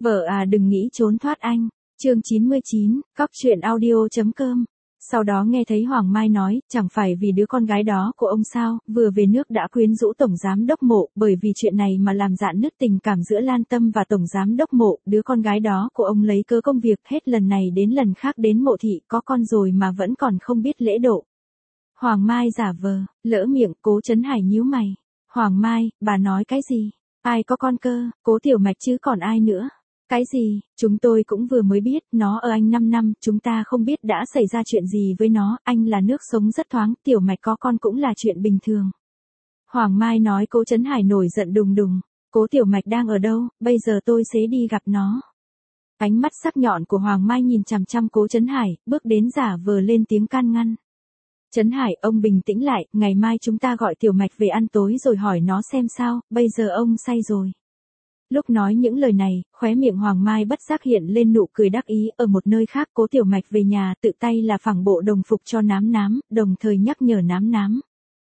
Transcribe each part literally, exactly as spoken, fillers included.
Vợ à đừng nghĩ trốn thoát anh. Chương chín mươi chín, cóc truyện audio.com. Sau đó nghe thấy Hoàng Mai nói, chẳng phải vì đứa con gái đó của ông sao, vừa về nước đã quyến rũ tổng giám đốc Mộ, bởi vì chuyện này mà làm rạn nứt tình cảm giữa Lan Tâm và tổng giám đốc Mộ, đứa con gái đó của ông lấy cớ công việc hết lần này đến lần khác đến Mộ thị, có con rồi mà vẫn còn không biết lễ độ. Hoàng Mai giả vờ, lỡ miệng, Cố Trấn Hải nhíu mày. Hoàng Mai, bà nói cái gì? Ai có con cơ, Cố Tiểu Mạch chứ còn ai nữa? Cái gì, chúng tôi cũng vừa mới biết, nó ở Anh năm năm, chúng ta không biết đã xảy ra chuyện gì với nó, anh là nước sống rất thoáng, Tiểu Mạch có con cũng là chuyện bình thường. Hoàng Mai nói. Cố Trấn Hải nổi giận đùng đùng. Cố Tiểu Mạch đang ở đâu, bây giờ tôi sẽ đi gặp nó. Ánh mắt sắc nhọn của Hoàng Mai nhìn chằm chằm Cố Trấn Hải, bước đến giả vờ lên tiếng can ngăn. Trấn Hải, ông bình tĩnh lại, ngày mai chúng ta gọi Tiểu Mạch về ăn tối rồi hỏi nó xem sao, bây giờ ông say rồi. Lúc nói những lời này, khóe miệng Hoàng Mai bất giác hiện lên nụ cười đắc ý. Ở một nơi khác, Cố Tiểu Mạch về nhà tự tay là phẳng bộ đồng phục cho Nám Nám, đồng thời nhắc nhở Nám Nám.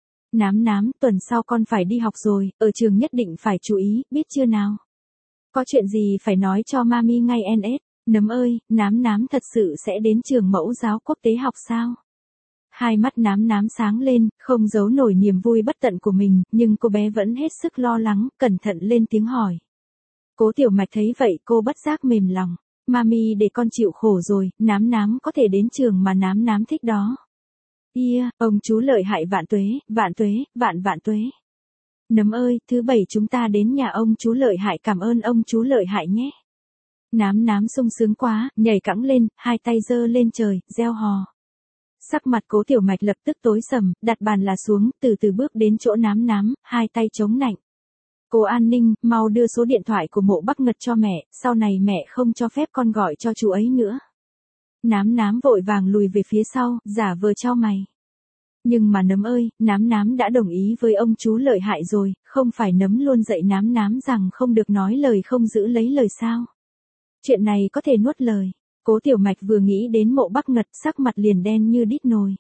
Nám Nám, tuần sau con phải đi học rồi, ở trường nhất định phải chú ý, biết chưa nào? Có chuyện gì phải nói cho mami ngay en ét. Nấm ơi, Nám Nám thật sự sẽ đến trường mẫu giáo quốc tế học sao? Hai mắt Nám Nám sáng lên, không giấu nổi niềm vui bất tận của mình, nhưng cô bé vẫn hết sức lo lắng, cẩn thận lên tiếng hỏi. Cố Tiểu Mạch thấy vậy cô bất giác mềm lòng. Mami để con chịu khổ rồi, Nám Nám có thể đến trường mà Nám Nám thích đó. Yeah, ông chú lợi hại vạn tuế, vạn tuế, vạn vạn tuế. Nấm ơi, thứ bảy chúng ta đến nhà ông chú lợi hại, cảm ơn ông chú lợi hại nhé. Nám Nám sung sướng quá, nhảy cẫng lên, hai tay giơ lên trời, reo hò. Sắc mặt Cố Tiểu Mạch lập tức tối sầm, đặt bàn là xuống, từ từ bước đến chỗ Nám Nám, hai tay chống nạnh. Cô An Ninh, mau đưa số điện thoại của Mộ Bắc Ngật cho mẹ, sau này mẹ không cho phép con gọi cho chú ấy nữa. Nám Nám vội vàng lùi về phía sau, giả vờ chau mày. Nhưng mà Nấm ơi, Nám Nám đã đồng ý với ông chú lợi hại rồi, không phải Nấm luôn dạy Nám Nám rằng không được nói lời không giữ lấy lời sao? Chuyện này có thể nuốt lời. Cố Tiểu Mạch vừa nghĩ đến Mộ Bắc Ngật, sắc mặt liền đen như đít nồi.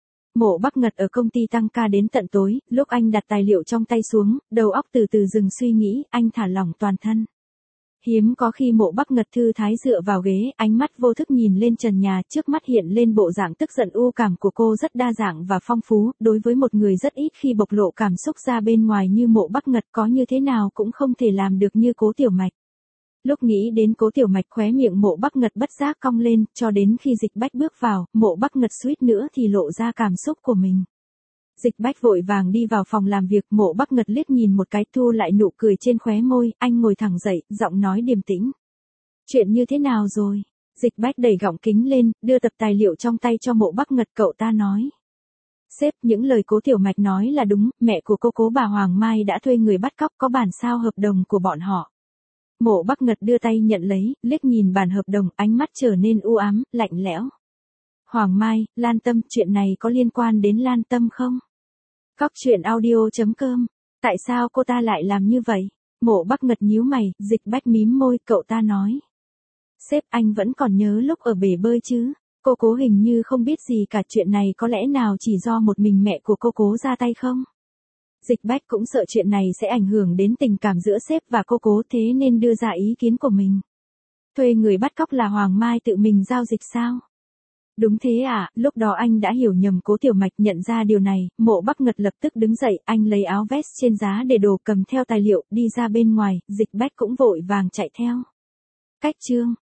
Mộ Bắc Ngật ở công ty tăng ca đến tận tối, lúc anh đặt tài liệu trong tay xuống, đầu óc từ từ dừng suy nghĩ, anh thả lỏng toàn thân. Hiếm có khi Mộ Bắc Ngật thư thái dựa vào ghế, ánh mắt vô thức nhìn lên trần nhà, trước mắt hiện lên bộ dạng tức giận u cảm của cô rất đa dạng và phong phú, đối với một người rất ít khi bộc lộ cảm xúc ra bên ngoài như Mộ Bắc Ngật có như thế nào cũng không thể làm được như Cố Tiểu Mạch. Lúc nghĩ đến Cố Tiểu Mạch khóe miệng Mộ Bắc Ngật bất giác cong lên, cho đến khi Dịch Bách bước vào, Mộ Bắc Ngật suýt nữa thì lộ ra cảm xúc của mình. Dịch Bách vội vàng đi vào phòng làm việc, Mộ Bắc Ngật liếc nhìn một cái thu lại nụ cười trên khóe môi, anh ngồi thẳng dậy, giọng nói điềm tĩnh. Chuyện như thế nào rồi? Dịch Bách đẩy gọng kính lên, đưa tập tài liệu trong tay cho Mộ Bắc Ngật, cậu ta nói. Sếp, những lời Cố Tiểu Mạch nói là đúng, mẹ của cô Cố bà Hoàng Mai đã thuê người bắt cóc, có bản sao hợp đồng của bọn họ. Mộ Bắc Ngật đưa tay nhận lấy, liếc nhìn bản hợp đồng, ánh mắt trở nên u ám, lạnh lẽo. Hoàng Mai, Lan Tâm, chuyện này có liên quan đến Lan Tâm không? Cóc truyện audio.com. Tại sao cô ta lại làm như vậy? Mộ Bắc Ngật nhíu mày, Dịch Bách mím môi, cậu ta nói. Sếp, anh vẫn còn nhớ lúc ở bể bơi chứ? Cô Cố hình như không biết gì cả, chuyện này có lẽ nào chỉ do một mình mẹ của cô Cố ra tay không? Dịch Bách cũng sợ chuyện này sẽ ảnh hưởng đến tình cảm giữa sếp và cô Cố, thế nên đưa ra ý kiến của mình. Thuê người bắt cóc là Hoàng Mai tự mình giao dịch sao? Đúng thế à, lúc đó anh đã hiểu nhầm. Cố Tiểu Mạch nhận ra điều này, Mộ Bắc Ngật lập tức đứng dậy, anh lấy áo vest trên giá để đồ, cầm theo tài liệu, đi ra bên ngoài, Dịch Bách cũng vội vàng chạy theo. Cách chương